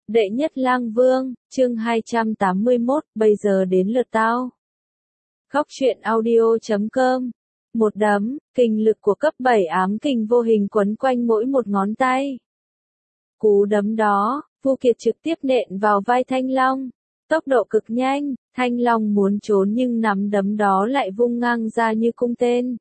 Đệ nhất lang vương, chương 281, bây giờ đến lượt tao. Góc truyện audio.com. Một đấm, kình lực của cấp 7 ám kình vô hình quấn quanh mỗi một ngón tay. Cú đấm đó, Vu Kiệt trực tiếp nện vào vai Thanh Long. Tốc độ cực nhanh, Thanh Long muốn trốn nhưng nắm đấm đó lại vung ngang ra như cung tên.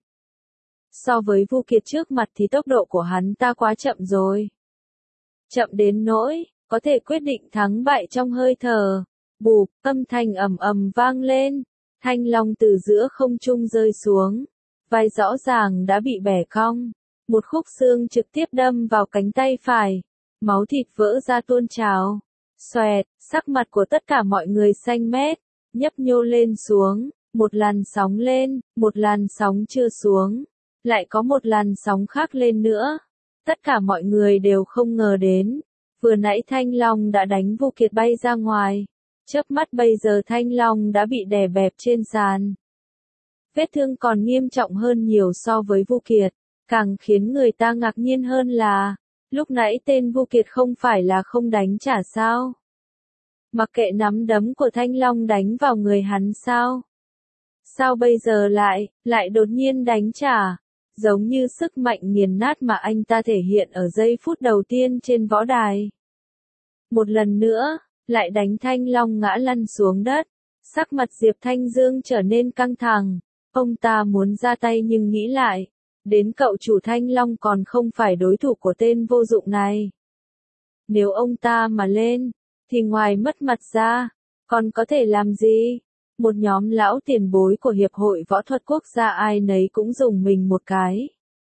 So với Vu Kiệt trước mặt thì tốc độ của hắn ta quá chậm rồi. Chậm đến nỗi có thể quyết định thắng bại trong hơi thở. Bụp, âm thanh ầm ầm vang lên, Thanh Long từ giữa không trung rơi xuống, vai rõ ràng đã bị bẻ cong, một khúc xương trực tiếp đâm vào cánh tay phải, máu thịt vỡ ra tuôn trào. Xoẹt, sắc mặt của tất cả mọi người xanh mét, nhấp nhô lên xuống, một làn sóng lên, một làn sóng chưa xuống, lại có một làn sóng khác lên nữa. Tất cả mọi người đều không ngờ đến. Vừa nãy Thanh Long đã đánh Vu Kiệt bay ra ngoài, chớp mắt bây giờ Thanh Long đã bị đè bẹp trên sàn. Vết thương còn nghiêm trọng hơn nhiều so với Vu Kiệt, càng khiến người ta ngạc nhiên hơn là, lúc nãy tên Vu Kiệt không phải là không đánh trả sao? Mặc kệ nắm đấm của Thanh Long đánh vào người hắn sao? Sao bây giờ lại đột nhiên đánh trả? Giống như sức mạnh nghiền nát mà anh ta thể hiện ở giây phút đầu tiên trên võ đài. Một lần nữa, lại đánh Thanh Long ngã lăn xuống đất. Sắc mặt Diệp Thanh Dương trở nên căng thẳng. Ông ta muốn ra tay nhưng nghĩ lại. Đến cậu chủ Thanh Long còn không phải đối thủ của tên vô dụng này. Nếu ông ta mà lên, thì ngoài mất mặt ra, còn có thể làm gì? Một nhóm lão tiền bối của Hiệp hội Võ thuật Quốc gia ai nấy cũng dùng mình một cái.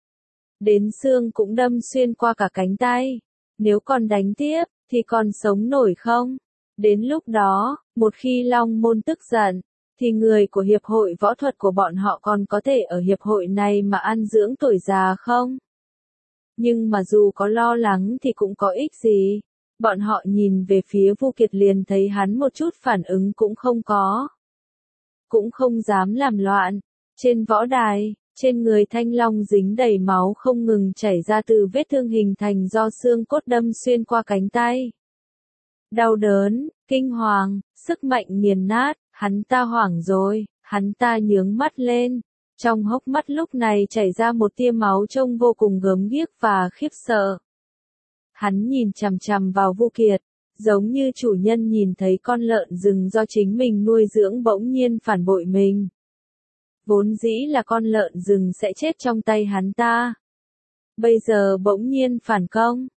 Đến xương cũng đâm xuyên qua cả cánh tay. Nếu còn đánh tiếp, thì còn sống nổi không? Đến lúc đó, một khi Long Môn tức giận, thì người của Hiệp hội Võ thuật của bọn họ còn có thể ở Hiệp hội này mà ăn dưỡng tuổi già không? Nhưng mà dù có lo lắng thì cũng có ích gì. Bọn họ nhìn về phía Vu Kiệt liền thấy hắn một chút phản ứng cũng không có. Cũng không dám làm loạn. Trên võ đài, trên người Thanh Long dính đầy máu không ngừng chảy ra từ vết thương hình thành do xương cốt đâm xuyên qua cánh tay. Đau đớn, kinh hoàng, sức mạnh nghiền nát, hắn ta hoảng rồi, hắn ta nhướng mắt lên. Trong hốc mắt lúc này chảy ra một tia máu trông vô cùng gớm ghiếc và khiếp sợ. Hắn nhìn chằm chằm vào Vu Kiệt, giống như chủ nhân nhìn thấy con lợn rừng do chính mình nuôi dưỡng bỗng nhiên phản bội mình. Vốn dĩ là con lợn rừng sẽ chết trong tay hắn ta. Bây giờ bỗng nhiên phản công.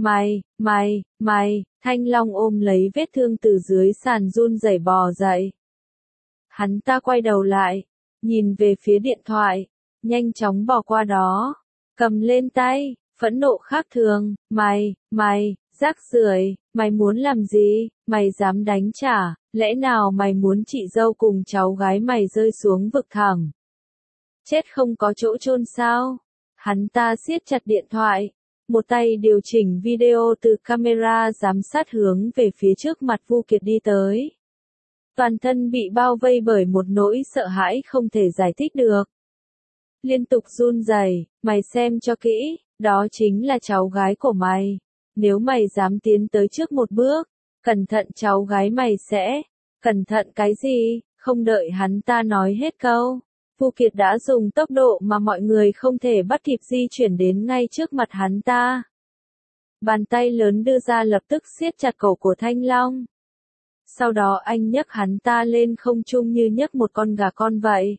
Mày, Thanh Long ôm lấy vết thương từ dưới sàn run rẩy bò dậy. Hắn ta quay đầu lại, nhìn về phía điện thoại, nhanh chóng bỏ qua đó, cầm lên tay, phẫn nộ khác thường, mày, rác rưởi, mày muốn làm gì, mày dám đánh trả, lẽ nào mày muốn chị dâu cùng cháu gái mày rơi xuống vực thẳm? Chết không có chỗ chôn sao? Hắn ta siết chặt điện thoại, một tay điều chỉnh video từ camera giám sát hướng về phía trước mặt Vu Kiệt đi tới. Toàn thân bị bao vây bởi một nỗi sợ hãi không thể giải thích được. Liên tục run rẩy, mày xem cho kỹ, đó chính là cháu gái của mày. Nếu mày dám tiến tới trước một bước, cẩn thận cháu gái mày sẽ, cẩn thận cái gì, không đợi hắn ta nói hết câu. Vu Kiệt đã dùng tốc độ mà mọi người không thể bắt kịp di chuyển đến ngay trước mặt hắn ta. Bàn tay lớn đưa ra lập tức siết chặt cổ của Thanh Long. Sau đó anh nhấc hắn ta lên không trung như nhấc một con gà con vậy.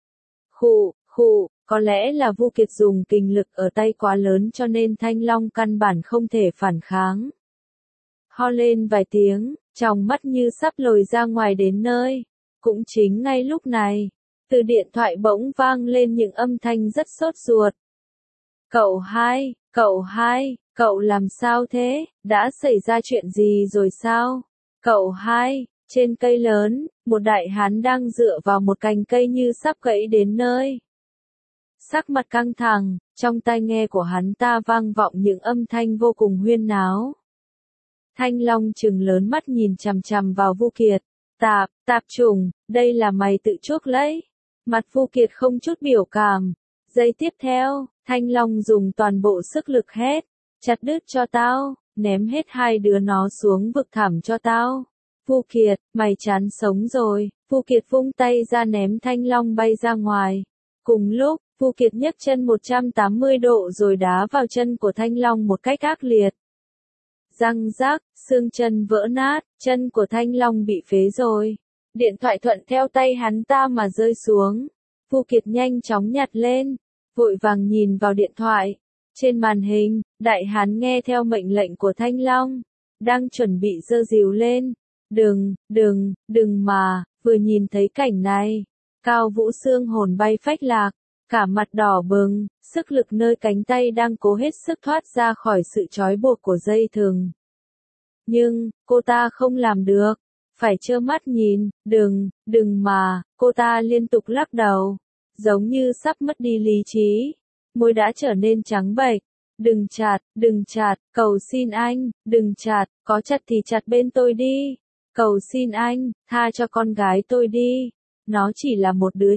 Khụ, có lẽ là Vu Kiệt dùng kình lực ở tay quá lớn cho nên Thanh Long căn bản không thể phản kháng. Ho lên vài tiếng, tròng mắt như sắp lồi ra ngoài đến nơi. Cũng chính ngay lúc này, từ điện thoại bỗng vang lên những âm thanh rất sốt ruột. Cậu hai, cậu làm sao thế, đã xảy ra chuyện gì rồi sao? Cậu hai, trên cây lớn, một đại hán đang dựa vào một cành cây như sắp gãy đến nơi. Sắc mặt căng thẳng, trong tai nghe của hắn ta vang vọng những âm thanh vô cùng huyên náo. Thanh Long trừng lớn mắt nhìn chằm chằm vào Vu Kiệt. Tạp chủng, đây là mày tự chuốc lấy. Mặt Vu Kiệt không chút biểu cảm. Giây tiếp theo, Thanh Long dùng toàn bộ sức lực hét. Chặt đứt cho tao, ném hết hai đứa nó xuống vực thẳm cho tao. Vu Kiệt, mày chán sống rồi. Vu Kiệt vung tay ra ném Thanh Long bay ra ngoài. Cùng lúc, Vu Kiệt nhấc chân 180 độ rồi đá vào chân của Thanh Long một cách ác liệt. Răng rác, xương chân vỡ nát, chân của Thanh Long bị phế rồi. Điện thoại thuận theo tay hắn ta mà rơi xuống. Vu Kiệt nhanh chóng nhặt lên, vội vàng nhìn vào điện thoại. Trên màn hình, đại hán nghe theo mệnh lệnh của Thanh Long, đang chuẩn bị giơ rìu lên. Đừng mà, vừa nhìn thấy cảnh này, Cao Vũ Xương hồn bay phách lạc, cả mặt đỏ bừng, sức lực nơi cánh tay đang cố hết sức thoát ra khỏi sự trói buộc của dây thừng. Nhưng, cô ta không làm được, phải trơ mắt nhìn, đừng mà, cô ta liên tục lắc đầu, giống như sắp mất đi lý trí, môi đã trở nên trắng bệch. Đừng chặt, cầu xin anh, đừng chặt, có chặt thì chặt bên tôi đi. Cầu xin anh, tha cho con gái tôi đi. Nó chỉ là một đứa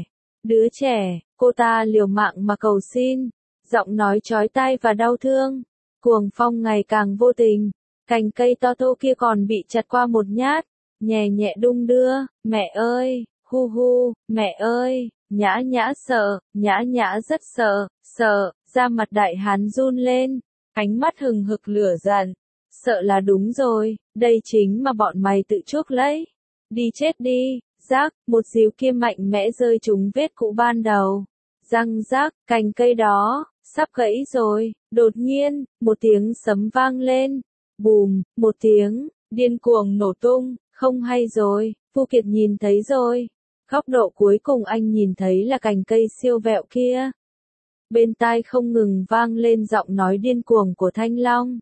trẻ, cô ta liều mạng mà cầu xin. Giọng nói chói tai và đau thương. Cuồng phong ngày càng vô tình. Cành cây to thô kia còn bị chặt qua một nhát. Nhẹ nhẹ đung đưa. Mẹ ơi, hu, mẹ ơi. Nhã sợ, nhã rất sợ. Da mặt đại hán run lên. Ánh mắt hừng hực lửa giận. Sợ là đúng rồi, đây chính mà bọn mày tự chuốc lấy. Đi chết đi, rác, một díu kia mạnh mẽ rơi trúng vết cũ ban đầu. Răng rác, cành cây đó, sắp gãy rồi. Đột nhiên, một tiếng sấm vang lên. Bùm, một tiếng, điên cuồng nổ tung, không hay rồi, Vu Kiệt nhìn thấy rồi. Góc độ cuối cùng anh nhìn thấy là cành cây siêu vẹo kia. Bên tai không ngừng vang lên giọng nói điên cuồng của Thanh Long.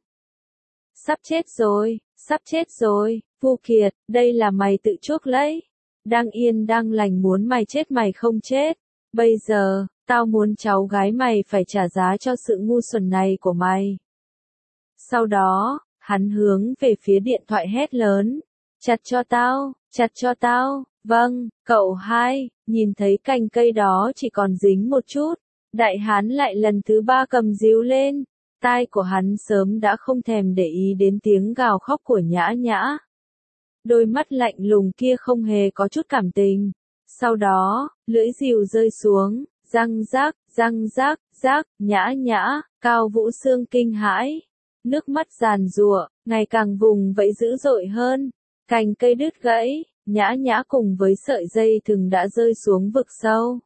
Sắp chết rồi, Vu Kiệt, đây là mày tự chuốc lấy. Đang yên đang lành muốn mày chết mày không chết. Bây giờ, tao muốn cháu gái mày phải trả giá cho sự ngu xuẩn này của mày. Sau đó, hắn hướng về phía điện thoại hét lớn. Chặt cho tao, vâng, cậu hai, nhìn thấy cành cây đó chỉ còn dính một chút. Đại hán lại lần thứ ba cầm díu lên. Tai của hắn sớm đã không thèm để ý đến tiếng gào khóc của Nhã. Đôi mắt lạnh lùng kia không hề có chút cảm tình. Sau đó, lưỡi rìu rơi xuống, răng rác, Nhã, Cao Vũ Xương kinh hãi. Nước mắt giàn giụa, ngày càng vùng vẫy dữ dội hơn. Cành cây đứt gãy, Nhã cùng với sợi dây thừng đã rơi xuống vực sâu.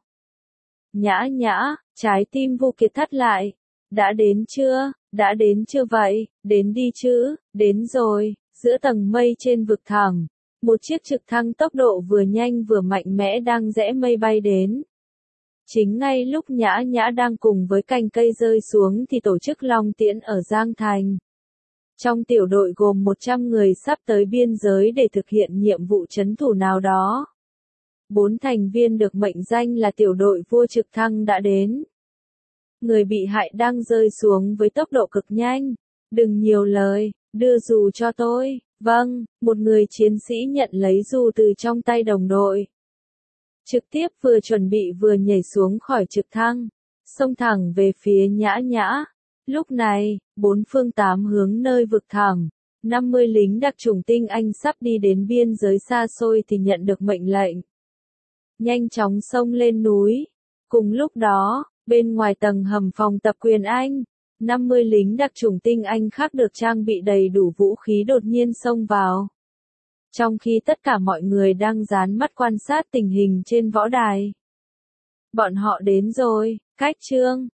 Nhã, trái tim Vu Kiệt thắt lại. Đã đến chưa vậy, đến đi chứ, đến rồi, giữa tầng mây trên vực thẳm, một chiếc trực thăng tốc độ vừa nhanh vừa mạnh mẽ đang rẽ mây bay đến. Chính ngay lúc Nhã đang cùng với cành cây rơi xuống thì tổ chức Long Tiễn ở Giang Thành. Trong tiểu đội gồm 100 người sắp tới biên giới để thực hiện nhiệm vụ trấn thủ nào đó. 4 thành viên được mệnh danh là tiểu đội vua trực thăng đã đến. Người bị hại đang rơi xuống với tốc độ cực nhanh. Đừng nhiều lời, đưa dù cho tôi. Vâng, một người chiến sĩ nhận lấy dù từ trong tay đồng đội. Trực tiếp vừa chuẩn bị vừa nhảy xuống khỏi trực thăng, xông thẳng về phía Nhã. Lúc này, 4 phương 8 hướng nơi vực thẳm, 50 lính đặc chủng tinh Anh sắp đi đến biên giới xa xôi thì nhận được mệnh lệnh. Nhanh chóng xông lên núi. Cùng lúc đó, bên ngoài tầng hầm phòng tập quyền Anh, 50 lính đặc chủng tinh Anh khác được trang bị đầy đủ vũ khí đột nhiên xông vào. Trong khi tất cả mọi người đang dán mắt quan sát tình hình trên võ đài. Bọn họ đến rồi, cách chương.